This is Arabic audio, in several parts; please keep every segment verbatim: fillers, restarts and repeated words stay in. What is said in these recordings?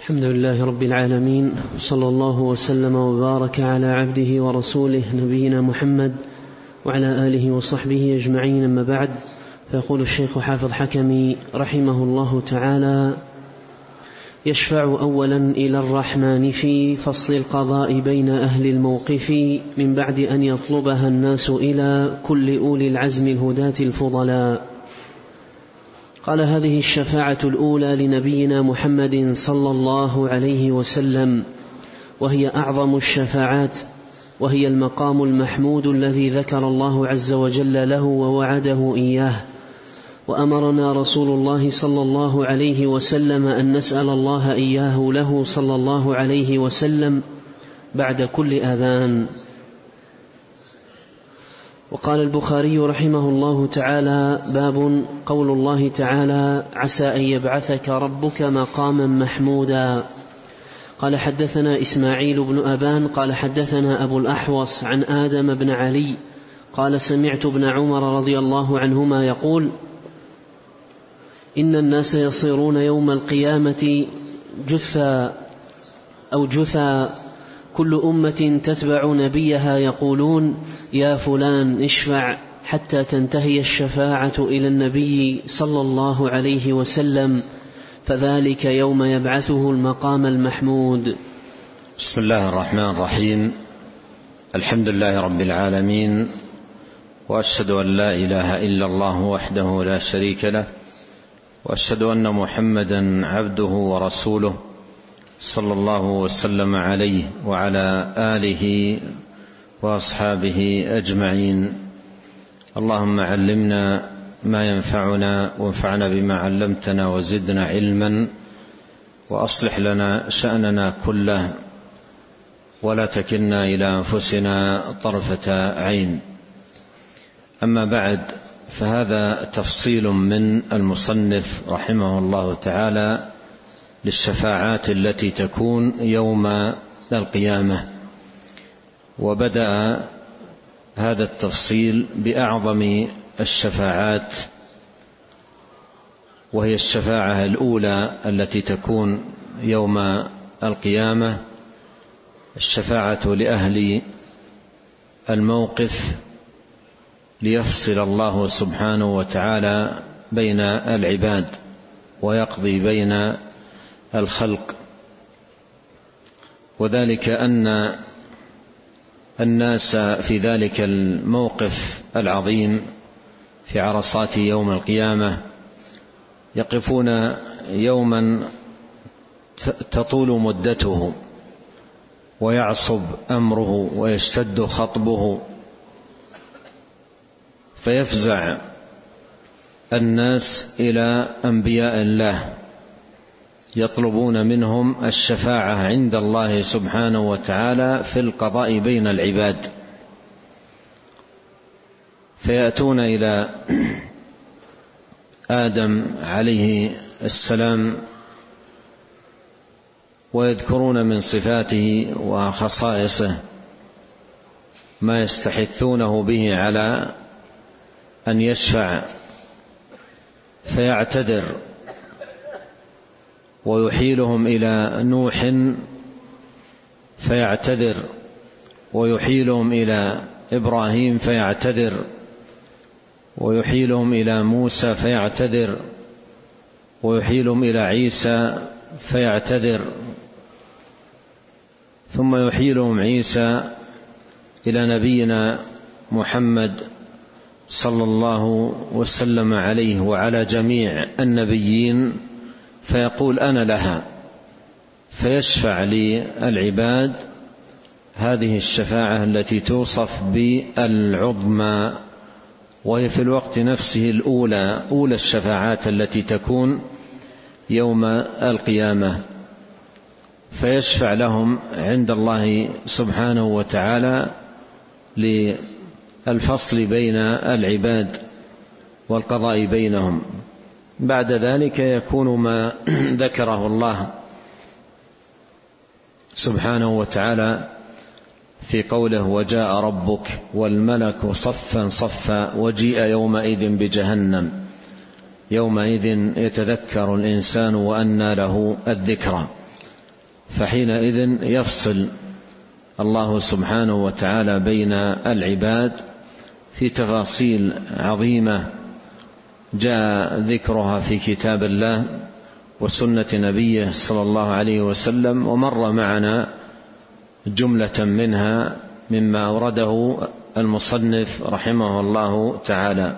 الحمد لله رب العالمين، صلى الله وسلم وبارك على عبده ورسوله نبينا محمد وعلى آله وصحبه أجمعين، أما بعد. فيقول الشيخ حافظ حكمي رحمه الله تعالى: يشفع أولا إلى الرحمن في فصل القضاء بين أهل الموقف من بعد أن يطلبها الناس إلى كل أولي العزم الهداة الفضلاء. قال: هذه الشفاعة الأولى لنبينا محمد صلى الله عليه وسلم، وهي أعظم الشفاعات، وهي المقام المحمود الذي ذكر الله عز وجل له ووعده إياه. وأمرنا رسول الله صلى الله عليه وسلم أن نسأل الله إياه له صلى الله عليه وسلم بعد كل أذان. وقال البخاري رحمه الله تعالى: باب قول الله تعالى: عسى أن يبعثك ربك مقاما محمودا. قال: حدثنا إسماعيل بن أبان قال حدثنا أبو الأحوص عن آدم بن علي قال: سمعت ابن عمر رضي الله عنهما يقول: إن الناس يصيرون يوم القيامة جثا أو جثا، كل أمة تتبع نبيها يقولون: يا فلان اشفع، حتى تنتهي الشفاعة إلى النبي صلى الله عليه وسلم، فذلك يوم يبعثه المقام المحمود. بسم الله الرحمن الرحيم. الحمد لله رب العالمين، وأشهد أن لا إله إلا الله وحده لا شريك له، وأشهد أن محمدا عبده ورسوله صلى الله وسلم عليه وعلى آله وأصحابه أجمعين. اللهم علمنا ما ينفعنا، وانفعنا بما علمتنا، وزدنا علما، وأصلح لنا شأننا كله، ولا تكلنا إلى أنفسنا طرفة عين. أما بعد، فهذا تفصيل من المصنف رحمه الله تعالى للشفاعات التي تكون يوم القيامة. وبدأ هذا التفصيل بأعظم الشفاعات، وهي الشفاعة الأولى التي تكون يوم القيامة، الشفاعة لأهل الموقف، ليفصل الله سبحانه وتعالى بين العباد ويقضي بين الخلق. وذلك أن الناس في ذلك الموقف العظيم في عرصات يوم القيامة يقفون يوما تطول مدته، ويعصب أمره، ويشتد خطبه، فيفزع الناس إلى أنبياء الله يطلبون منهم الشفاعة عند الله سبحانه وتعالى في القضاء بين العباد، فيأتون إلى آدم عليه السلام ويذكرون من صفاته وخصائصه ما يستحثونه به على أن يشفع، فيعتذر ويحيلهم إلى نوح فيعتذر، ويحيلهم إلى إبراهيم فيعتذر، ويحيلهم إلى موسى فيعتذر، ويحيلهم إلى عيسى فيعتذر، ثم يحيلهم عيسى إلى نبينا محمد صلى الله وسلم عليه وعلى جميع النبيين، فيقول: أنا لها، فيشفع للعباد هذه الشفاعة التي توصف بالعظمى، وهي في الوقت نفسه الأولى، أولى الشفاعات التي تكون يوم القيامة. فيشفع لهم عند الله سبحانه وتعالى للفصل بين العباد والقضاء بينهم. بعد ذلك يكون ما ذكره الله سبحانه وتعالى في قوله: وجاء ربك والملك صفا صفا وجيء يومئذ بجهنم، يومئذ يتذكر الإنسان وأنى له الذكرى. فحينئذ يفصل الله سبحانه وتعالى بين العباد في تفاصيل عظيمة جاء ذكرها في كتاب الله وسنة نبيه صلى الله عليه وسلم، ومر معنا جملة منها مما أورده المصنف رحمه الله تعالى.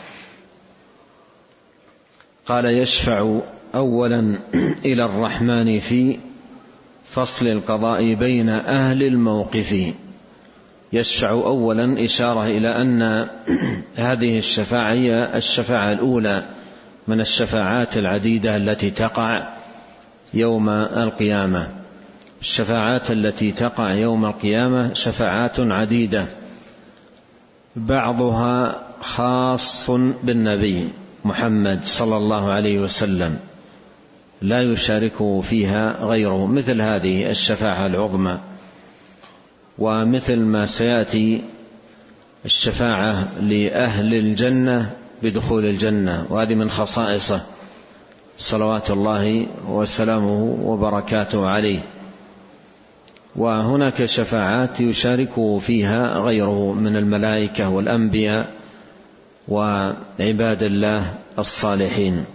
قال: يشفع أولا إلى الرحمن في فصل القضاء بين أهل الموقف. يشفع أولا إشارة إلى أن هذه الشفاعة هي الشفاعة الأولى من الشفاعات العديدة التي تقع يوم القيامة. الشفاعات التي تقع يوم القيامة شفاعات عديدة، بعضها خاص بالنبي محمد صلى الله عليه وسلم لا يشاركه فيها غيره، مثل هذه الشفاعة العظمى، ومثل ما سيأتي الشفاعة لأهل الجنة بدخول الجنة، وهذه من خصائصه صلوات الله وسلامه وبركاته عليه. وهناك شفاعات يشاركه فيها غيره من الملائكة والأنبياء وعباد الله الصالحين.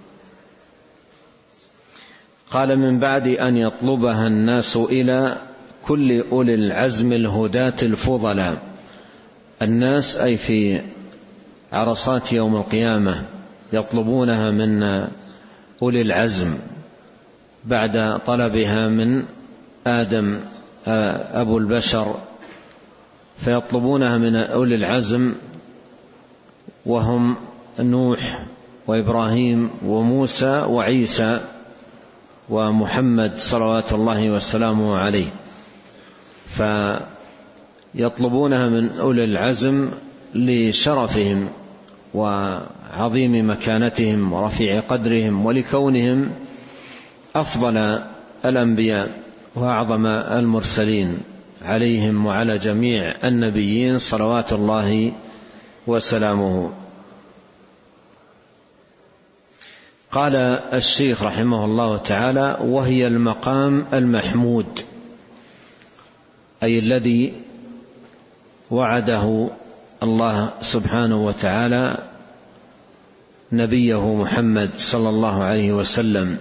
قال: من بعد أن يطلبها الناس إلى كل أولي العزم الهداة الفضلاء. الناس أي في عرصات يوم القيامة يطلبونها من أولي العزم بعد طلبها من آدم أبو البشر، فيطلبونها من أولي العزم وهم نوح وإبراهيم وموسى وعيسى ومحمد صلوات الله وسلامه عليه، فيطلبونها من أولي العزم لشرفهم وعظيم مكانتهم ورفيع قدرهم ولكونهم أفضل الأنبياء وأعظم المرسلين عليهم وعلى جميع النبيين صلوات الله وسلامه. قال الشيخ رحمه الله تعالى: وهي المقام المحمود، أي الذي وعده الله سبحانه وتعالى نبيه محمد صلى الله عليه وسلم،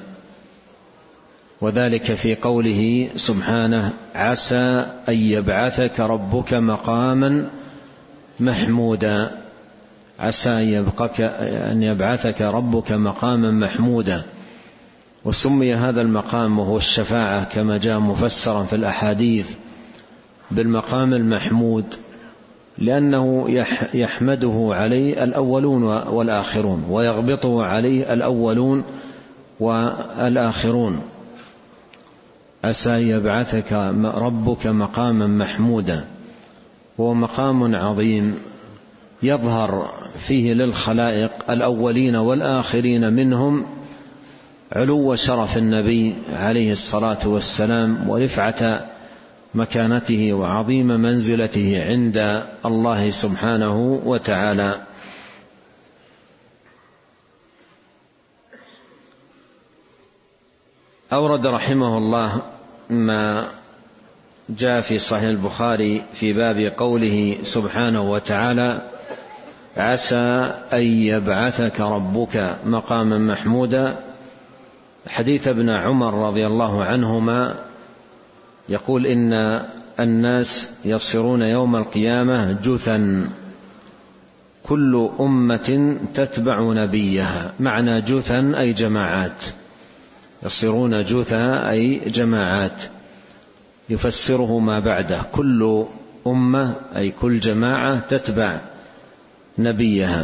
وذلك في قوله سبحانه: عسى أن يبعثك ربك مقاما محمودا. عسى أن يبعثك ربك مقاما محمودا. وسمي هذا المقام وهو الشفاعة كما جاء مفسرا في الأحاديث بالمقام المحمود، لأنه يحمده عليه الأولون والآخرون، ويغبطه عليه الأولون والآخرون. عسى يبعثك ربك مقاما محمودا، هو مقام عظيم يظهر فيه للخلائق الأولين والآخرين منهم علو شرف النبي عليه الصلاة والسلام ورفعة مكانته وعظيم منزلته عند الله سبحانه وتعالى. أورد رحمه الله ما جاء في صحيح البخاري في باب قوله سبحانه وتعالى: عسى أن يبعثك ربك مقاما محمودا، حديث ابن عمر رضي الله عنهما يقول: إن الناس يصيرون يوم القيامة جثا، كل أمة تتبع نبيها. معنى جثا أي جماعات، يصيرون جثا أي جماعات، يفسره ما بعده: كل أمة أي كل جماعة تتبع نبيها.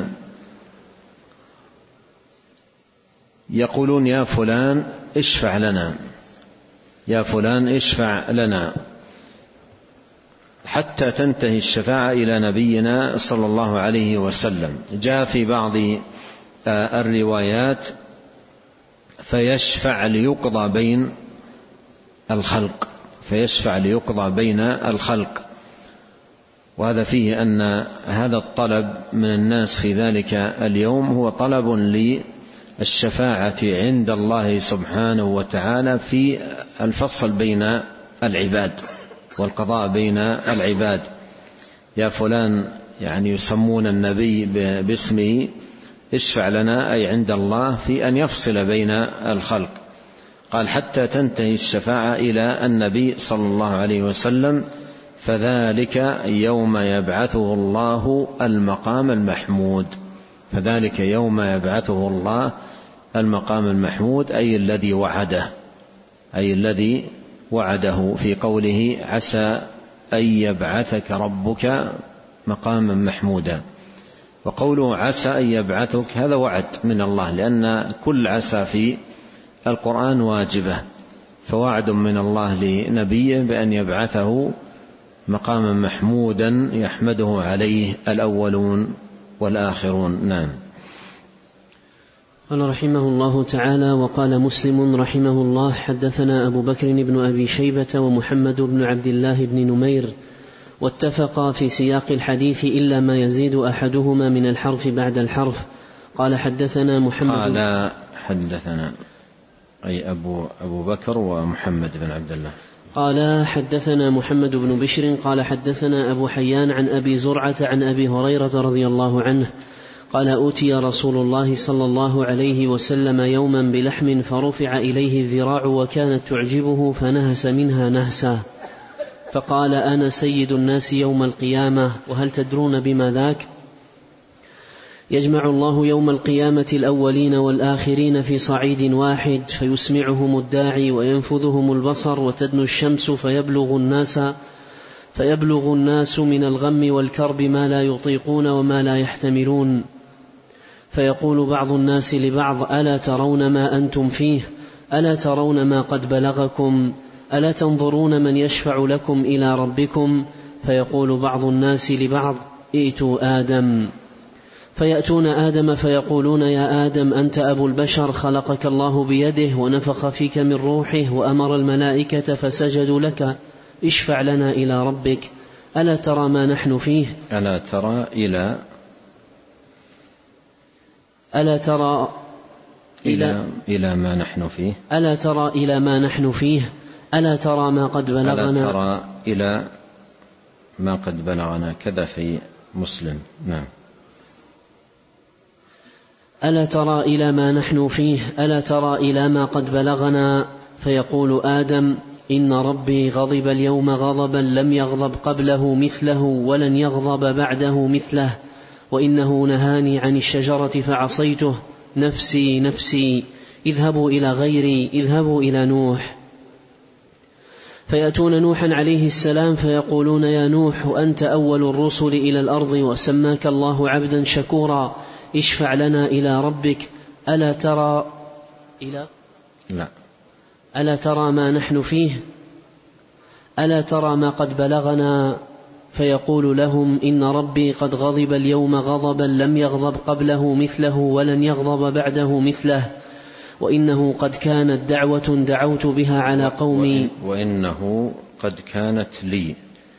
يقولون: يا فلان اشفع لنا، يا فلان اشفع لنا، حتى تنتهي الشفاعة إلى نبينا صلى الله عليه وسلم. جاء في بعض الروايات: فيشفع ليقضى بين الخلق، فيشفع ليقضى بين الخلق. وهذا فيه أن هذا الطلب من الناس في ذلك اليوم هو طلب الشفاعة عند الله سبحانه وتعالى في الفصل بين العباد والقضاء بين العباد. يا فلان، يعني يسمون النبي باسمه، اشفع لنا، أي عند الله في أن يفصل بين الخلق. قال حتى تنتهي الشفاعة إلى النبي صلى الله عليه وسلم، فذلك يوم يبعثه الله المقام المحمود. فذلك يوم يبعثه الله المقام المحمود، أي الذي وعده، أي الذي وعده في قوله عسى أن يبعثك ربك مقاما محمودا. وقوله عسى أن يبعثك هذا وعد من الله، لأن كل عسى في القرآن واجبة، فوعد من الله لنبيه بأن يبعثه مقاما محمودا يحمده عليه الأولون والآخرون. نعم. قال رحمه الله تعالى: وقال مسلم رحمه الله: حدثنا أبو بكر بن أبي شيبة ومحمد بن عبد الله بن نمير، واتفقا في سياق الحديث إلا ما يزيد أحدهما من الحرف بعد الحرف. قال حدثنا محمد قال حدثنا أي أبو, أبو بكر ومحمد بن عبد الله. قال حدثنا محمد بن بشر قال حدثنا أبو حيان عن أبي زرعة عن أبي هريرة رضي الله عنه قال: أوتي رسول الله صلى الله عليه وسلم يوما بلحم فرفع إليه الذراع وكانت تعجبه فنهس منها نهسا، فقال: أنا سيد الناس يوم القيامة، وهل تدرون بما ذاك؟ يجمع الله يوم القيامة الأولين والآخرين في صعيد واحد، فيسمعهم الداعي وينفذهم البصر، وتدنو الشمس فيبلغ الناس فيبلغ الناس من الغم والكرب ما لا يطيقون وما لا يحتملون، فيقول بعض الناس لبعض: ألا ترون ما أنتم فيه؟ ألا ترون ما قد بلغكم؟ ألا تنظرون من يشفع لكم إلى ربكم؟ فيقول بعض الناس لبعض: ائتوا آدم. فيأتون آدم فيقولون: يا آدم، أنت أبو البشر، خلقك الله بيده ونفخ فيك من روحه وأمر الملائكة فسجدوا لك، اشفع لنا إلى ربك. ألا ترى ما نحن فيه؟ ألا ترى إلى ألا ترى إلى إلى ما نحن فيه ألا ترى إلى ما نحن فيه ألا ترى ما قد بلغنا ألا ترى إلى ما قد بلغنا، كذا في مسلم. نعم. ألا ترى إلى ما نحن فيه ألا ترى إلى ما قد بلغنا. فيقول آدم: إن ربي غضب اليوم غضبا لم يغضب قبله مثله ولن يغضب بعده مثله، وإنه نهاني عن الشجرة فعصيته، نفسي نفسي، اذهبوا إلى غيري، اذهبوا إلى نوح. فيأتون نوحا عليه السلام فيقولون: يا نوح، أنت أول الرسل إلى الأرض وسماك الله عبدا شكورا، اشفع لنا إلى ربك. ألا ترى إلى لا ألا ترى ما نحن فيه ألا ترى ما قد بلغنا. فيقول لهم: إن ربي قد غضب اليوم غضبا لم يغضب قبله مثله ولن يغضب بعده مثله، وإنه قد كانت دعوة دعوت بها على قومي وإنه قد كانت لي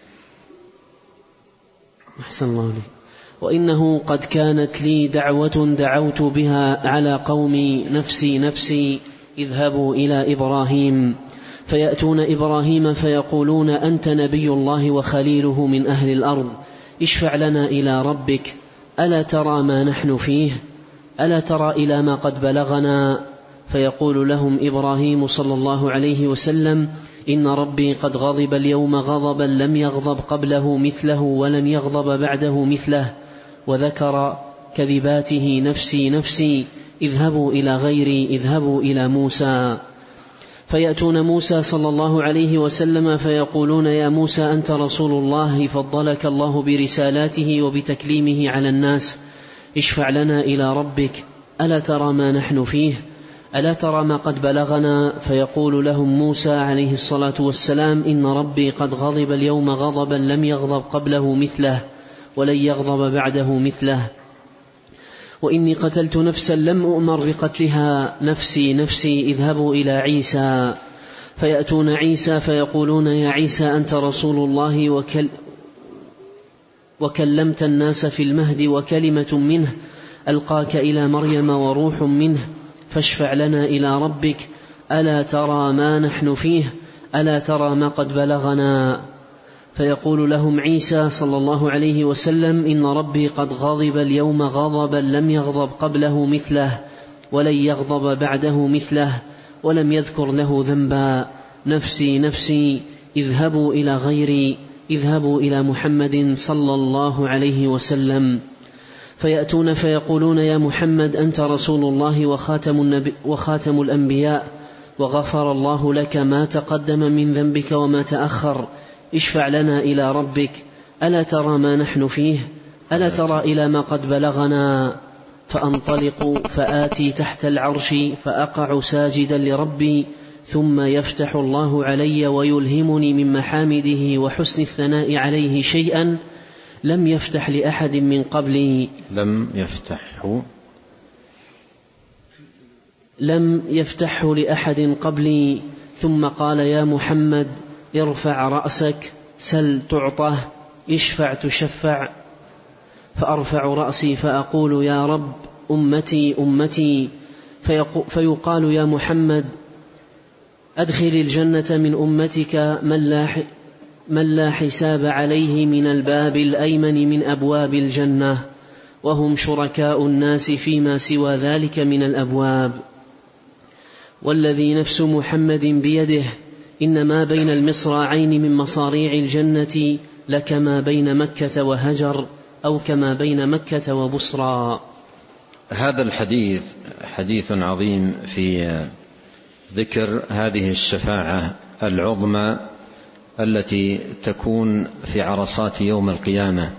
أحسن الله عليك وإنه قد كانت لي دعوة دعوت بها على قومي، نفسي نفسي، اذهبوا إلى إبراهيم. فيأتون إبراهيم فيقولون: أنت نبي الله وخليله من أهل الأرض، اشفع لنا إلى ربك. ألا ترى ما نحن فيه ألا ترى إلى ما قد بلغنا. فيقول لهم إبراهيم صلى الله عليه وسلم: إن ربي قد غضب اليوم غضبا لم يغضب قبله مثله ولن يغضب بعده مثله، وذكر كذباته: نفسي نفسي، اذهبوا إلى غيري، اذهبوا إلى موسى. فيأتون موسى صلى الله عليه وسلم فيقولون: يا موسى، أنت رسول الله، فضلك الله برسالاته وبتكليمه على الناس، اشفع لنا إلى ربك. ألا ترى ما نحن فيه ألا ترى ما قد بلغنا. فيقول لهم موسى عليه الصلاة والسلام: إن ربي قد غضب اليوم غضبا لم يغضب قبله مثله ولن يغضب بعده مثله، وإني قتلت نفسا لم أؤمر بقتلها، نفسي نفسي، اذهبوا إلى عيسى. فيأتون عيسى فيقولون: يا عيسى، أنت رسول الله وكل وكلمت الناس في المهد، وكلمة منه ألقاك إلى مريم وروح منه، فاشفع لنا إلى ربك، ألا ترى ما نحن فيه، ألا ترى ما قد بلغنا. فيقول لهم عيسى صلى الله عليه وسلم: إن ربي قد غضب اليوم غضبا لم يغضب قبله مثله ولن يغضب بعده مثله، ولم يذكر له ذنبا. نفسي نفسي، اذهبوا إلى غيري، اذهبوا إلى محمد صلى الله عليه وسلم. فيأتون فيقولون: يا محمد أنت رسول الله وخاتم, النبي وخاتم الأنبياء، وغفر الله لك ما تقدم من ذنبك وما تأخر، اشفع لنا إلى ربك، ألا ترى ما نحن فيه، ألا ترى إلى ما قد بلغنا. فأنطلق فآتي تحت العرش فأقع ساجدا لربي، ثم يفتح الله علي ويلهمني من محامده وحسن الثناء عليه شيئا لم يفتح لأحد من قبلي لم يفتحه لم يفتحه لأحد قبلي. ثم قال: يا محمد ارفع رأسك، سل تعطه، اشفع تشفع. فأرفع رأسي فأقول: يا رب، أمتي أمتي. فيقال: يا محمد أدخل الجنة من أمتك من لا, من لا حساب عليه من الباب الأيمن من أبواب الجنة، وهم شركاء الناس فيما سوى ذلك من الأبواب. والذي نفس محمد بيده إن ما بين المصراعين من مصاريع الجنة لكما بين مكة وهجر، أو كما بين مكة وبصرى. هذا الحديث حديث عظيم في ذكر هذه الشفاعة العظمى التي تكون في عرصات يوم القيامة،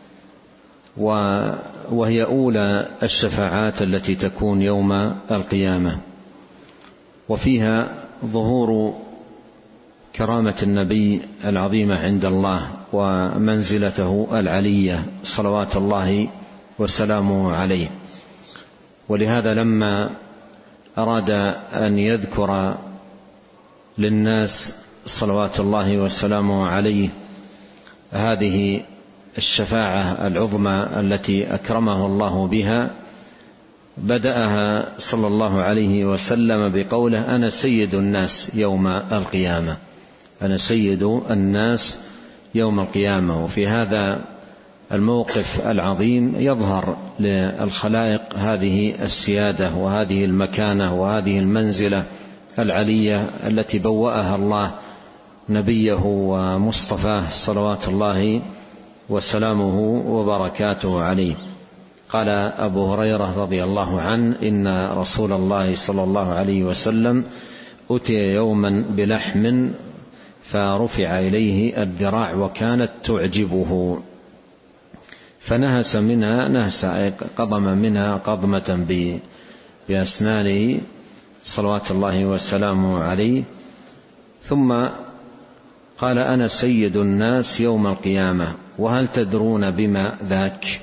وهي أولى الشفاعات التي تكون يوم القيامة، وفيها ظهور كرامة النبي العظيمة عند الله ومنزلته العلية صلوات الله وسلامه عليه. ولهذا لما أراد أن يذكر للناس صلوات الله وسلامه عليه هذه الشفاعة العظمى التي أكرمه الله بها، بدأها صلى الله عليه وسلم بقوله: أنا سيد الناس يوم القيامة، أنا سيد الناس يوم القيامة. وفي هذا الموقف العظيم يظهر للخلائق هذه السيادة وهذه المكانة وهذه المنزلة العلية التي بوأها الله نبيه ومصطفاه صلوات الله وسلامه وبركاته عليه. قال أبو هريرة رضي الله عنه: إن رسول الله صلى الله عليه وسلم أتي يوما بلحم فرفع إليه الذراع وكانت تعجبه، فنهس منها نهسا، قضم منها قضمة بأسنانه صلوات الله وسلامه عليه، ثم قال: أنا سيد الناس يوم القيامة، وهل تدرون بما ذاك؟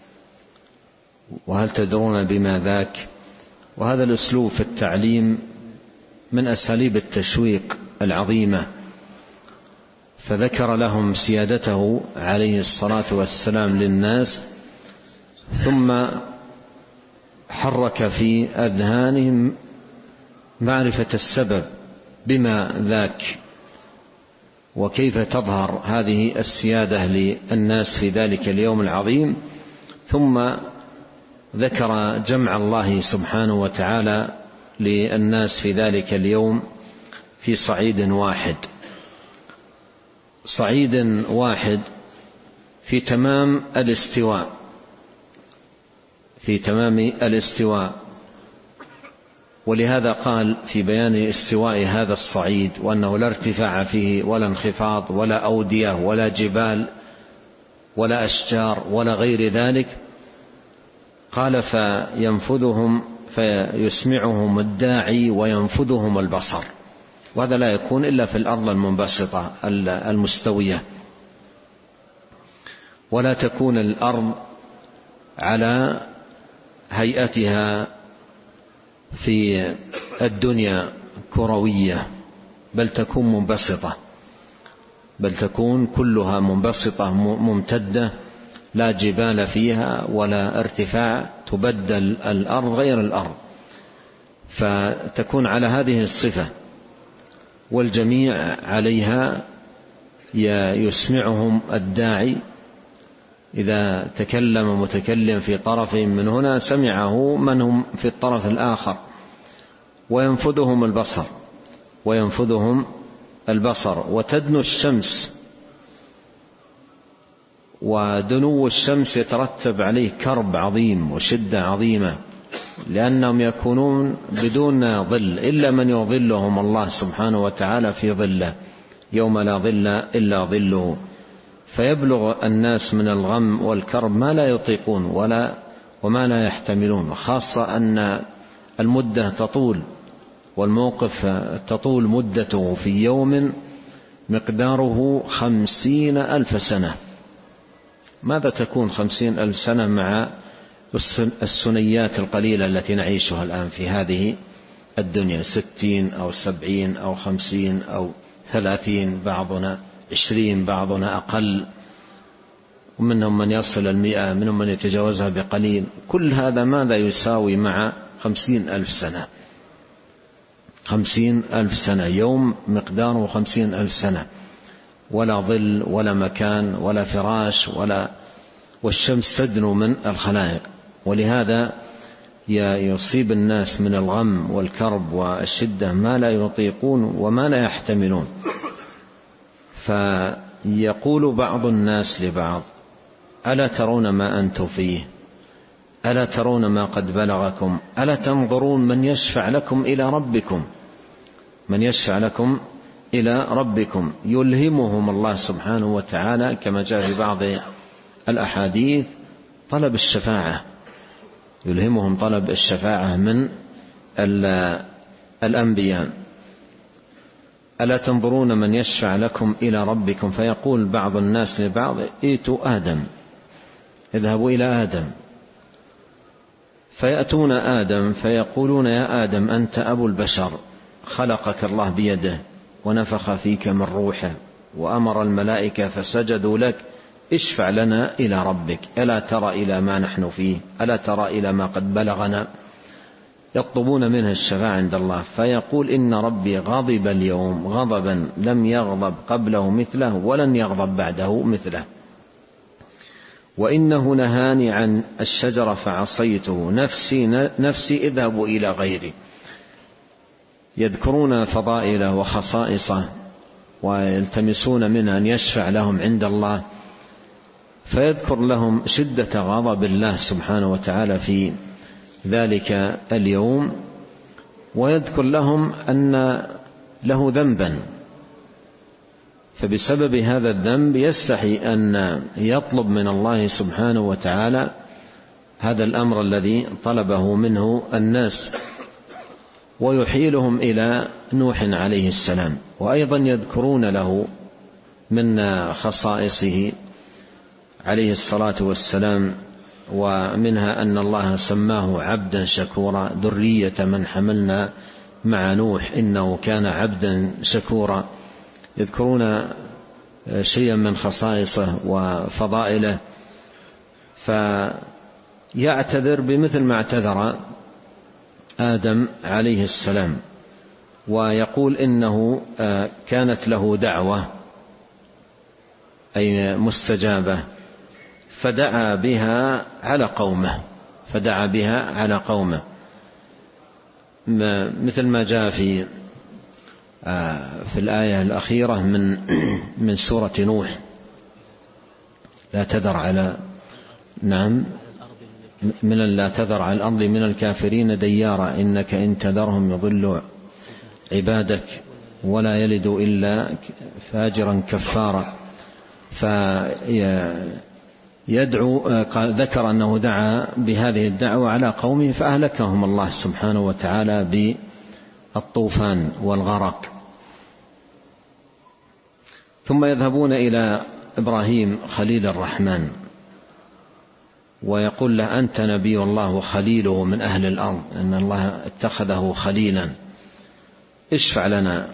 وهل تدرون بما ذاك؟ وهذا الأسلوب في التعليم من أساليب التشويق العظيمة، فذكر لهم سيادته عليه الصلاة والسلام للناس، ثم حرك في أذهانهم معرفة السبب بما ذاك، وكيف تظهر هذه السيادة للناس في ذلك اليوم العظيم. ثم ذكر جمع الله سبحانه وتعالى للناس في ذلك اليوم في صعيد واحد، صعيد واحد في تمام الاستواء، في تمام الاستواء. ولهذا قال في بيان استواء هذا الصعيد وأنه لا ارتفاع فيه ولا انخفاض ولا أودية ولا جبال ولا أشجار ولا غير ذلك، قال: فينفذهم فيسمعهم الداعي وينفذهم البصر. وهذا لا يكون إلا في الأرض المنبسطة المستوية، ولا تكون الأرض على هيئتها في الدنيا كروية، بل تكون منبسطة، بل تكون كلها منبسطة ممتدة، لا جبال فيها ولا ارتفاع، تبدل الأرض غير الأرض. فتكون على هذه الصفة، والجميع عليها يسمعهم الداعي. إذا تكلم متكلم في طرف من هنا سمعه من هم في الطرف الآخر، وينفذهم البصر وينفذهم البصر وتدنو الشمس، ودنو الشمس يترتب عليه كرب عظيم وشدة عظيمة، لأنهم يكونون بدون ظل إلا من يظلهم الله سبحانه وتعالى في ظله يوم لا ظل إلا ظله. فيبلغ الناس من الغم والكرب ما لا يطيقون ولا وما لا يحتملون، خاصة أن المدة تطول والموقف تطول مدته في يوم مقداره خمسين ألف سنة. ماذا تكون خمسين ألف سنة مع السنيات القليلة التي نعيشها الآن في هذه الدنيا؟ ستين أو سبعين أو خمسين أو ثلاثين، بعضنا عشرين، بعضنا أقل، ومنهم من يصل المئة، منهم من يتجاوزها بقليل. كل هذا ماذا يساوي مع خمسين ألف سنة؟ خمسين ألف سنة، يوم مقداره خمسين ألف سنة، ولا ظل ولا مكان ولا فراش ولا والشمس تدنو من الخلائق. ولهذا يصيب الناس من الغم والكرب والشدة ما لا يطيقون وما لا يحتملون. فيقول بعض الناس لبعض: ألا ترون ما أنتم فيه؟ ألا ترون ما قد بلغكم؟ ألا تنظرون من يشفع لكم إلى ربكم؟ من يشفع لكم إلى ربكم. يلهمهم الله سبحانه وتعالى كما جاء في بعض الأحاديث طلب الشفاعة، يلهمهم طلب الشفاعة من الأنبياء. ألا تنظرون من يشفع لكم إلى ربكم؟ فيقول بعض الناس لبعض: ائتوا آدم، اذهبوا إلى آدم. فيأتون آدم فيقولون: يا آدم أنت أبو البشر، خلقك الله بيده ونفخ فيك من روحه وأمر الملائكة فسجدوا لك، اشفع لنا إلى ربك. ألا ترى إلى ما نحن فيه؟ ألا ترى إلى ما قد بلغنا؟ يطلبون منه الشفاعة عند الله. فيقول: إن ربي غضب اليوم غضبا لم يغضب قبله مثله ولن يغضب بعده مثله، وإنه نهاني عن الشجرة فعصيته، نفسي نفسي اذهبوا إلى غيري. يذكرون فضائله وخصائصه ويلتمسون منه أن يشفع لهم عند الله، فيذكر لهم شدة غضب الله سبحانه وتعالى في ذلك اليوم، ويذكر لهم أن له ذنبا، فبسبب هذا الذنب يستحي أن يطلب من الله سبحانه وتعالى هذا الأمر الذي طلبه منه الناس، ويحيلهم إلى نوح عليه السلام. وأيضا يذكرون له من خصائصه عليه الصلاة والسلام، ومنها أن الله سماه عبدا شكورا، ذرية من حملنا مع نوح إنه كان عبدا شكورا. يذكرون شيئا من خصائصه وفضائله، فيعتذر بمثل ما اعتذر آدم عليه السلام، ويقول إنه كانت له دعوة أي مستجابة فدعا بها على قومه فدعا بها على قومه مثل ما جاء في في الآية الأخيرة من من سورة نوح: لا تذر على نعم من لا تذر على الأرض من الكافرين ديارا إنك إن تذرهم يضلوا عبادك ولا يلدوا إلا فاجرا كفارا. فيدعو ذكر أنه دعا بهذه الدعوة على قومه فأهلكهم الله سبحانه وتعالى بالطوفان والغرق. ثم يذهبون إلى إبراهيم خليل الرحمن ويقول له: أنت نبي الله وخليله من أهل الأرض، أن الله اتخذه خليلا، اشفع لنا.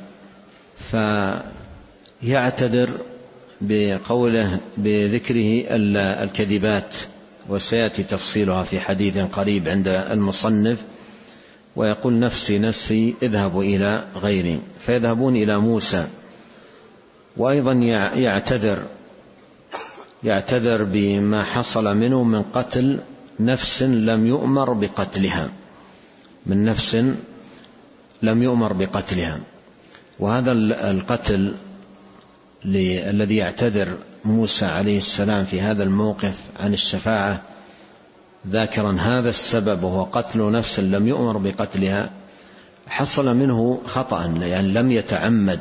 فيعتذر بقوله بذكره الكذبات، وسيأتي تفصيلها في حديث قريب عند المصنف، ويقول نفسي نفسي اذهبوا إلى غيري، فيذهبون إلى موسى. وأيضا يعتذر يعتذر بما حصل منه من قتل نفس لم يؤمر بقتلها، من نفس لم يؤمر بقتلها. وهذا القتل الذي يعتذر موسى عليه السلام في هذا الموقف عن الشفاعة ذاكرا هذا السبب وهو قتل نفس لم يؤمر بقتلها، حصل منه خطأ، يعني لم يتعمد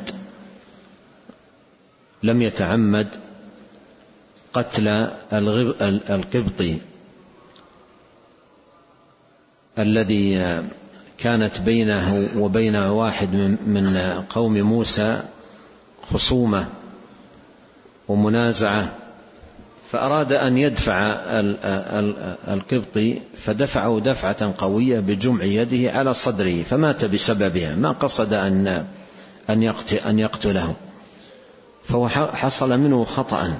لم يتعمد قتل القبطي الذي كانت بينه وبين واحد من قوم موسى خصومة ومنازعة، فأراد أن يدفع القبطي فدفعه دفعة قوية بجمع يده على صدره فمات بسببها، ما قصد أن أن يقتله، فهو حصل منه خطأ.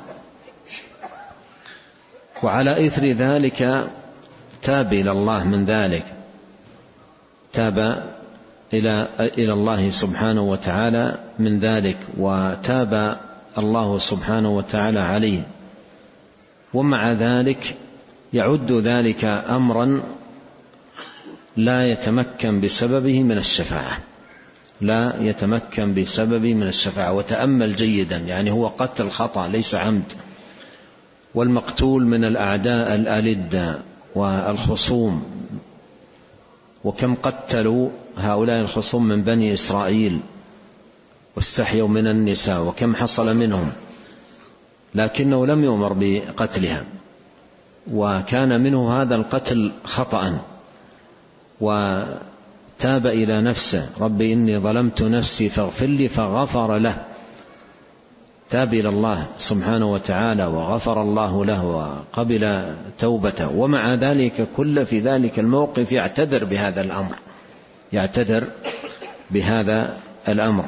وعلى إثر ذلك تاب إلى الله من ذلك، تاب إلى إلى الله سبحانه وتعالى من ذلك، وتاب الله سبحانه وتعالى عليه. ومع ذلك يعد ذلك أمرا لا يتمكن بسببه من الشفاعة، لا يتمكن بسببه من الشفاعة. وتأمل جيدا، يعني هو قتل خطأ ليس عمد، والمقتول من الأعداء الألدة والخصوم، وكم قتلوا هؤلاء الخصوم من بني إسرائيل واستحيوا من النساء، وكم حصل منهم، لكنه لم يؤمر بقتلها، وكان منه هذا القتل خطأ، وتاب إلى نفسه، ربي إني ظلمت نفسي فاغفر لي، فغفر له، تاب إلى الله سبحانه وتعالى وغفر الله له وقبل توبته. ومع ذلك كل في ذلك الموقف يعتذر بهذا الأمر، يعتذر بهذا الأمر.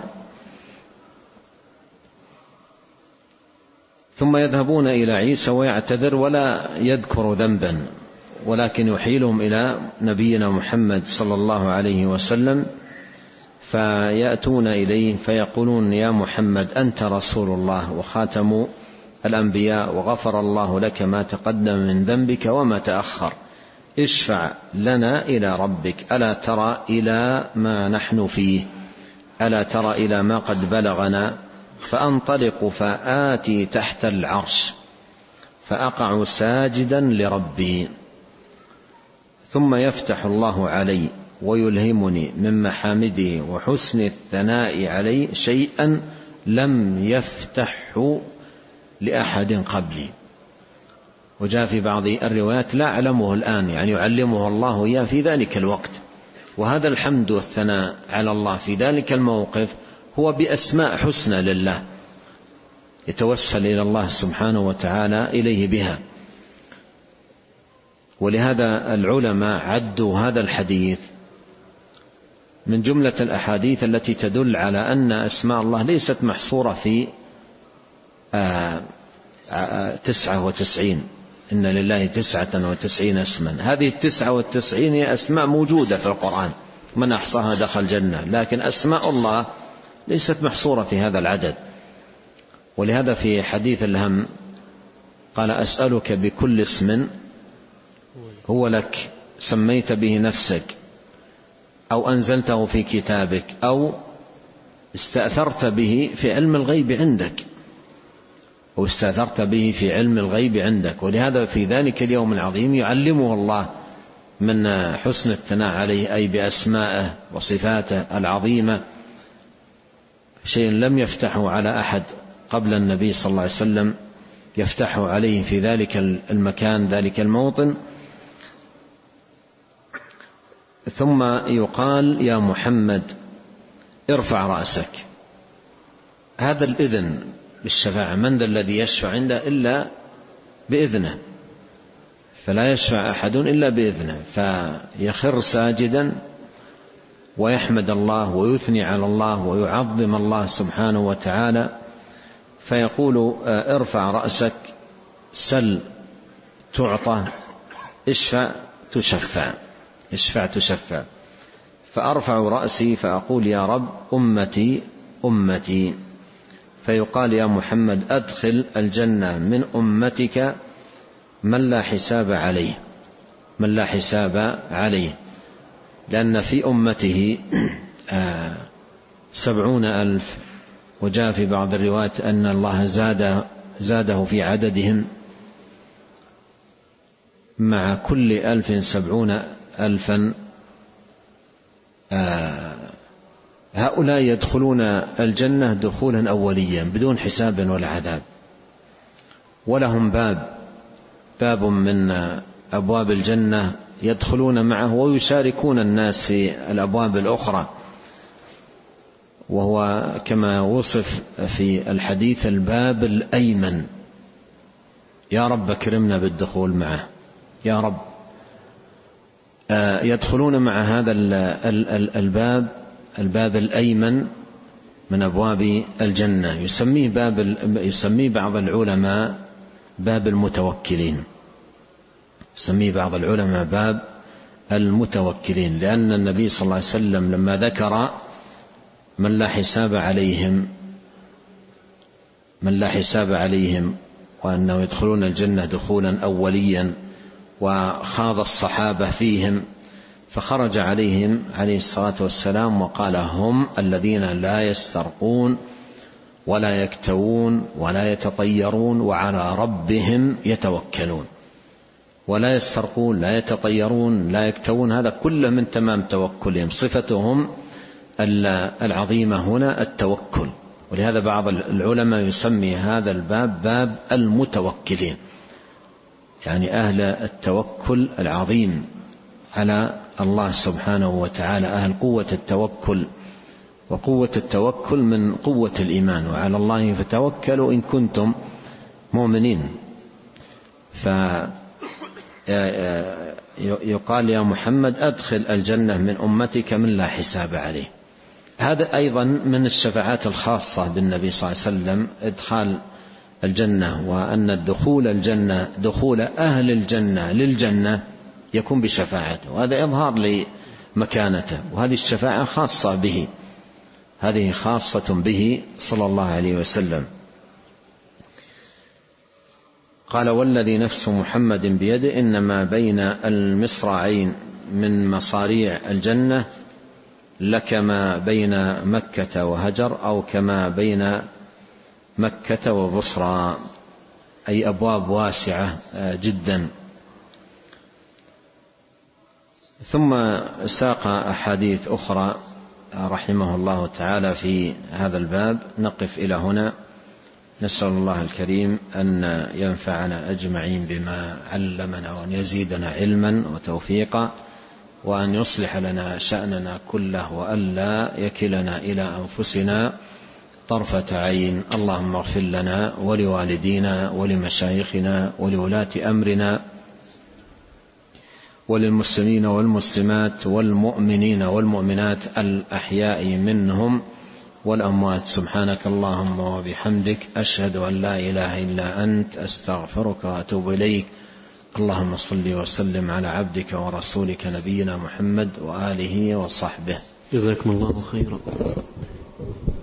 ثم يذهبون إلى عيسى ويعتذر ولا يذكر ذنبا، ولكن يحيلهم إلى نبينا محمد صلى الله عليه وسلم، فيأتون إليه فيقولون يا محمد أنت رسول الله وخاتم الأنبياء، وغفر الله لك ما تقدم من ذنبك وما تأخر، اشفع لنا إلى ربك، ألا ترى إلى ما نحن فيه، ألا ترى إلى ما قد بلغنا، فأنطلق فآتي تحت العرش فأقع ساجدا لربي، ثم يفتح الله علي ويلهمني من محامده وحسن الثناء علي شيئا لم يفتحه لأحد قبلي. وجاء في بعض الروايات لا أعلمه الآن، يعني يعلمه الله إياه في ذلك الوقت. وهذا الحمد والثناء على الله في ذلك الموقف هو بأسماء حسنى لله، يتوسل إلى الله سبحانه وتعالى إليه بها. ولهذا العلماء عدوا هذا الحديث من جملة الأحاديث التي تدل على أن أسماء الله ليست محصورة في تسعة وتسعين، إن لله تسعة وتسعين اسما، هذه التسعة والتسعين هي أسماء موجودة في القرآن، من أحصاها دخل الجنة، لكن أسماء الله ليست محصورة في هذا العدد. ولهذا في حديث الهم قال أسألك بكل اسم هو لك سميت به نفسك أو أنزلته في كتابك أو استأثرت به في علم الغيب عندك، أو استأثرت به في علم الغيب عندك. ولهذا في ذلك اليوم العظيم يعلمه الله من حسن الثناء عليه، أي بأسمائه وصفاته العظيمة، شيء لم يفتحه على أحد قبل النبي صلى الله عليه وسلم، يفتحه عليه في ذلك المكان ذلك الموطن. ثم يقال يا محمد ارفع رأسك. هذا الإذن بالشفاعة، من ذا الذي يشفع عنده إلا بإذنه، فلا يشفع أحد إلا بإذنه، فيخر ساجدا ويحمد الله ويثني على الله ويعظم الله سبحانه وتعالى، فيقول ارفع رأسك، سل تعطى، اشفع تشفع، اشفع تشفع. فأرفع رأسي فأقول يا رب أمتي أمتي، فيقال يا محمد أدخل الجنة من أمتك من لا حساب عليه، من لا حساب عليه، لأن في أمته سبعون ألف، وجاء في بعض الروايات أن الله زاد زاده في عددهم، مع كل ألف سبعون ألفا. هؤلاء يدخلون الجنة دخولا أوليا بدون حساب ولا عذاب، ولهم باب باب من أبواب الجنة يدخلون معه ويشاركون الناس في الأبواب الأخرى، وهو كما وصف في الحديث الباب الأيمن. يا رب اكرمنا بالدخول معه يا رب. يدخلون مع هذا الباب الباب الأيمن من أبواب الجنة، يسميه باب يسميه بعض العلماء باب المتوكلين، يسميه بعض العلماء باب المتوكلين، لأن النبي صلى الله عليه وسلم لما ذكر من لا حساب عليهم من لا حساب عليهم وأنه يدخلون الجنة دخولا أوليا، وخاض الصحابة فيهم، فخرج عليهم عليه الصلاة والسلام وقال هم الذين لا يسترقون ولا يكتوون ولا يتطيرون وعلى ربهم يتوكلون. ولا يسترقون لا يتطيرون لا يكتوون، هذا كله من تمام توكلهم، صفتهم العظيمة هنا التوكل. ولهذا بعض العلماء يسمي هذا الباب باب المتوكلين، يعني أهل التوكل العظيم على الله سبحانه وتعالى، أهل قوة التوكل. وقوة التوكل من قوة الإيمان، وعلى الله فتوكلوا إن كنتم مؤمنين. فيقال يا محمد أدخل الجنة من أمتك من لا حساب عليه. هذا أيضا من الشفاعات الخاصة بالنبي صلى الله عليه وسلم، إدخال الجنة، وأن الدخول الجنة دخول أهل الجنة للجنة يكون بشفاعته، وهذا إظهار لمكانته، وهذه الشفاعة خاصة به، هذه خاصة به صلى الله عليه وسلم. قال والذي نفس محمد بيده إنما بين المصراعين من مصاريع الجنة لكما بين مكة وهجر، أو كما بين مكة وبصرى، أي أبواب واسعة جدا. ثم ساق أحاديث أخرى رحمه الله تعالى في هذا الباب. نقف إلى هنا، نسأل الله الكريم أن ينفعنا أجمعين بما علمنا، وأن يزيدنا علما وتوفيقا، وأن يصلح لنا شأننا كله، وأن لا يكلنا إلى أنفسنا طرفة عين. اللهم اغفر لنا ولوالدينا ولمشايخنا ولولاة أمرنا وللمسلمين والمسلمات والمؤمنين والمؤمنات الأحياء منهم والأموات. سبحانك اللهم وبحمدك، أشهد أن لا إله إلا أنت، أستغفرك وأتوب إليك. اللهم صل وسلم على عبدك ورسولك نبينا محمد وآله وصحبه. جزاكم الله خيرا.